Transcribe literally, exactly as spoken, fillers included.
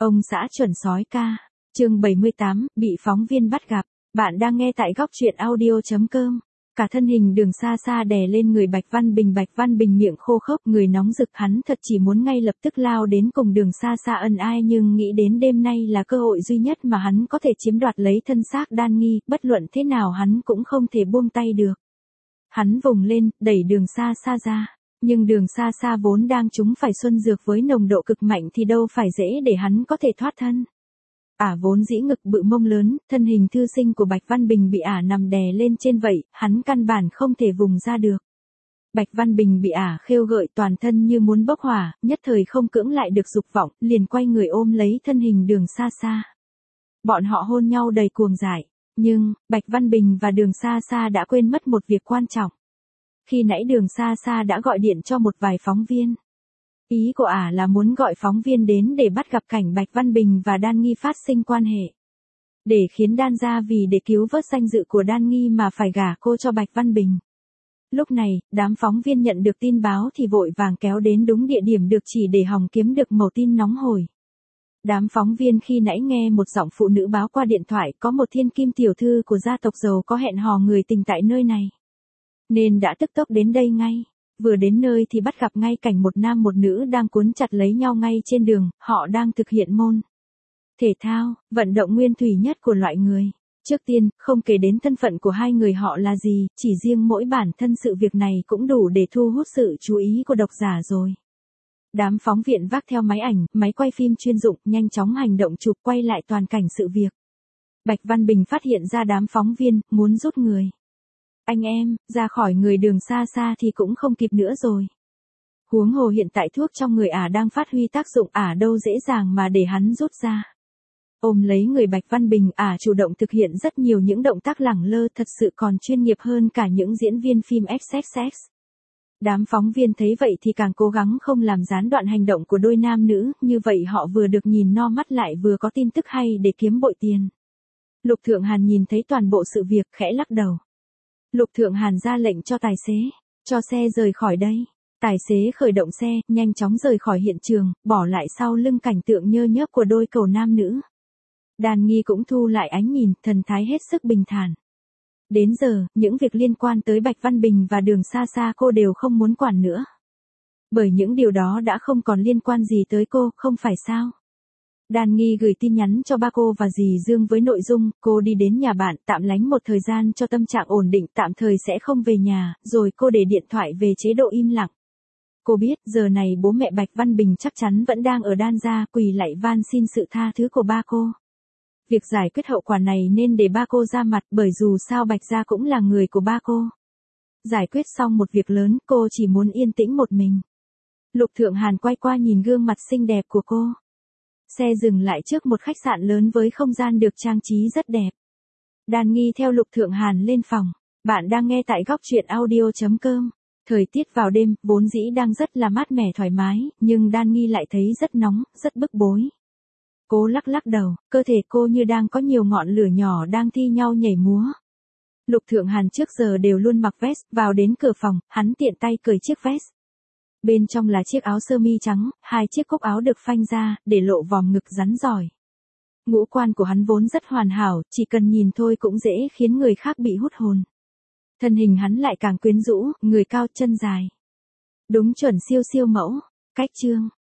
Ông xã chuẩn sói ca. Chương bảy mươi tám, bị phóng viên bắt gặp. Bạn đang nghe tại góc truyện audio chấm com. Cả thân hình Đường Sa Sa đè lên người Bạch Văn Bình. Bạch Văn Bình miệng khô khốc, người nóng rực, hắn thật chỉ muốn ngay lập tức lao đến cùng Đường Sa Sa ân ai, nhưng nghĩ đến đêm nay là cơ hội duy nhất mà hắn có thể chiếm đoạt lấy thân xác Đan Nghi, bất luận thế nào hắn cũng không thể buông tay được. Hắn vùng lên, đẩy Đường Sa Sa ra. Nhưng Đường Sa Sa vốn đang trúng phải xuân dược với nồng độ cực mạnh thì đâu phải dễ để hắn có thể thoát thân. Ả vốn dĩ ngực bự mông lớn, thân hình thư sinh của Bạch Văn Bình bị Ả nằm đè lên trên vậy, hắn căn bản không thể vùng ra được. Bạch Văn Bình bị Ả khêu gợi toàn thân như muốn bốc hỏa, nhất thời không cưỡng lại được dục vọng, liền quay người ôm lấy thân hình Đường Sa Sa. Bọn họ hôn nhau đầy cuồng dại, nhưng, Bạch Văn Bình và Đường Sa Sa đã quên mất một việc quan trọng. Khi nãy Đường Sa Sa đã gọi điện cho một vài phóng viên. Ý của Ả là muốn gọi phóng viên đến để bắt gặp cảnh Bạch Văn Bình và Đan Nghi phát sinh quan hệ. Để khiến Đan gia vì để cứu vớt danh dự của Đan Nghi mà phải gả cô cho Bạch Văn Bình. Lúc này, đám phóng viên nhận được tin báo thì vội vàng kéo đến đúng địa điểm được chỉ để hòng kiếm được mẩu tin nóng hổi. Đám phóng viên khi nãy nghe một giọng phụ nữ báo qua điện thoại có một thiên kim tiểu thư của gia tộc giàu có hẹn hò người tình tại nơi này. Nên đã tức tốc đến đây ngay. Vừa đến nơi thì bắt gặp ngay cảnh một nam một nữ đang cuốn chặt lấy nhau ngay trên đường, họ đang thực hiện môn thể thao, vận động nguyên thủy nhất của loại người. Trước tiên, không kể đến thân phận của hai người họ là gì, chỉ riêng mỗi bản thân sự việc này cũng đủ để thu hút sự chú ý của độc giả rồi. Đám phóng viên vác theo máy ảnh, máy quay phim chuyên dụng, nhanh chóng hành động chụp quay lại toàn cảnh sự việc. Bạch Văn Bình phát hiện ra đám phóng viên, muốn rút người. Anh em, ra khỏi người Đường Sa Sa thì cũng không kịp nữa rồi. Huống hồ hiện tại thuốc trong người Ả đang phát huy tác dụng, Ả đâu dễ dàng mà để hắn rút ra. Ôm lấy người Bạch Văn Bình, Ả chủ động thực hiện rất nhiều những động tác lẳng lơ, thật sự còn chuyên nghiệp hơn cả những diễn viên phim ích ích ích. Đám phóng viên thấy vậy thì càng cố gắng không làm gián đoạn hành động của đôi nam nữ, như vậy họ vừa được nhìn no mắt lại vừa có tin tức hay để kiếm bội tiền. Lục Thượng Hàn nhìn thấy toàn bộ sự việc, khẽ lắc đầu. Lục Thượng Hàn ra lệnh cho tài xế, cho xe rời khỏi đây. Tài xế khởi động xe, nhanh chóng rời khỏi hiện trường, bỏ lại sau lưng cảnh tượng nhơ nhớp của đôi cầu nam nữ. Đan Nghi cũng thu lại ánh nhìn, thần thái hết sức bình thản. Đến giờ, những việc liên quan tới Bạch Văn Bình và Đường Sa Sa cô đều không muốn quản nữa. Bởi những điều đó đã không còn liên quan gì tới cô, không phải sao? Đan Nghi gửi tin nhắn cho ba cô và dì Dương với nội dung, cô đi đến nhà bạn, tạm lánh một thời gian cho tâm trạng ổn định, tạm thời sẽ không về nhà, rồi cô để điện thoại về chế độ im lặng. Cô biết, giờ này bố mẹ Bạch Văn Bình chắc chắn vẫn đang ở Đan gia, quỳ lạy van xin sự tha thứ của ba cô. Việc giải quyết hậu quả này nên để ba cô ra mặt, bởi dù sao Bạch gia cũng là người của ba cô. Giải quyết xong một việc lớn, cô chỉ muốn yên tĩnh một mình. Lục Thượng Hàn quay qua nhìn gương mặt xinh đẹp của cô. Xe dừng lại trước một khách sạn lớn với không gian được trang trí rất đẹp. Đan Nghi theo Lục Thượng Hàn lên phòng. Bạn đang nghe tại góc truyện audio chấm com. Thời tiết vào đêm, vốn dĩ đang rất là mát mẻ thoải mái, nhưng Đan Nghi lại thấy rất nóng, rất bức bối. Cô lắc lắc đầu, cơ thể cô như đang có nhiều ngọn lửa nhỏ đang thi nhau nhảy múa. Lục Thượng Hàn trước giờ đều luôn mặc vest, vào đến cửa phòng, hắn tiện tay cởi chiếc vest. Bên trong là chiếc áo sơ mi trắng, hai chiếc cúc áo được phanh ra, để lộ vòm ngực rắn giỏi. Ngũ quan của hắn vốn rất hoàn hảo, chỉ cần nhìn thôi cũng dễ khiến người khác bị hút hồn. Thân hình hắn lại càng quyến rũ, người cao chân dài. Đúng chuẩn siêu siêu mẫu. Cách chương,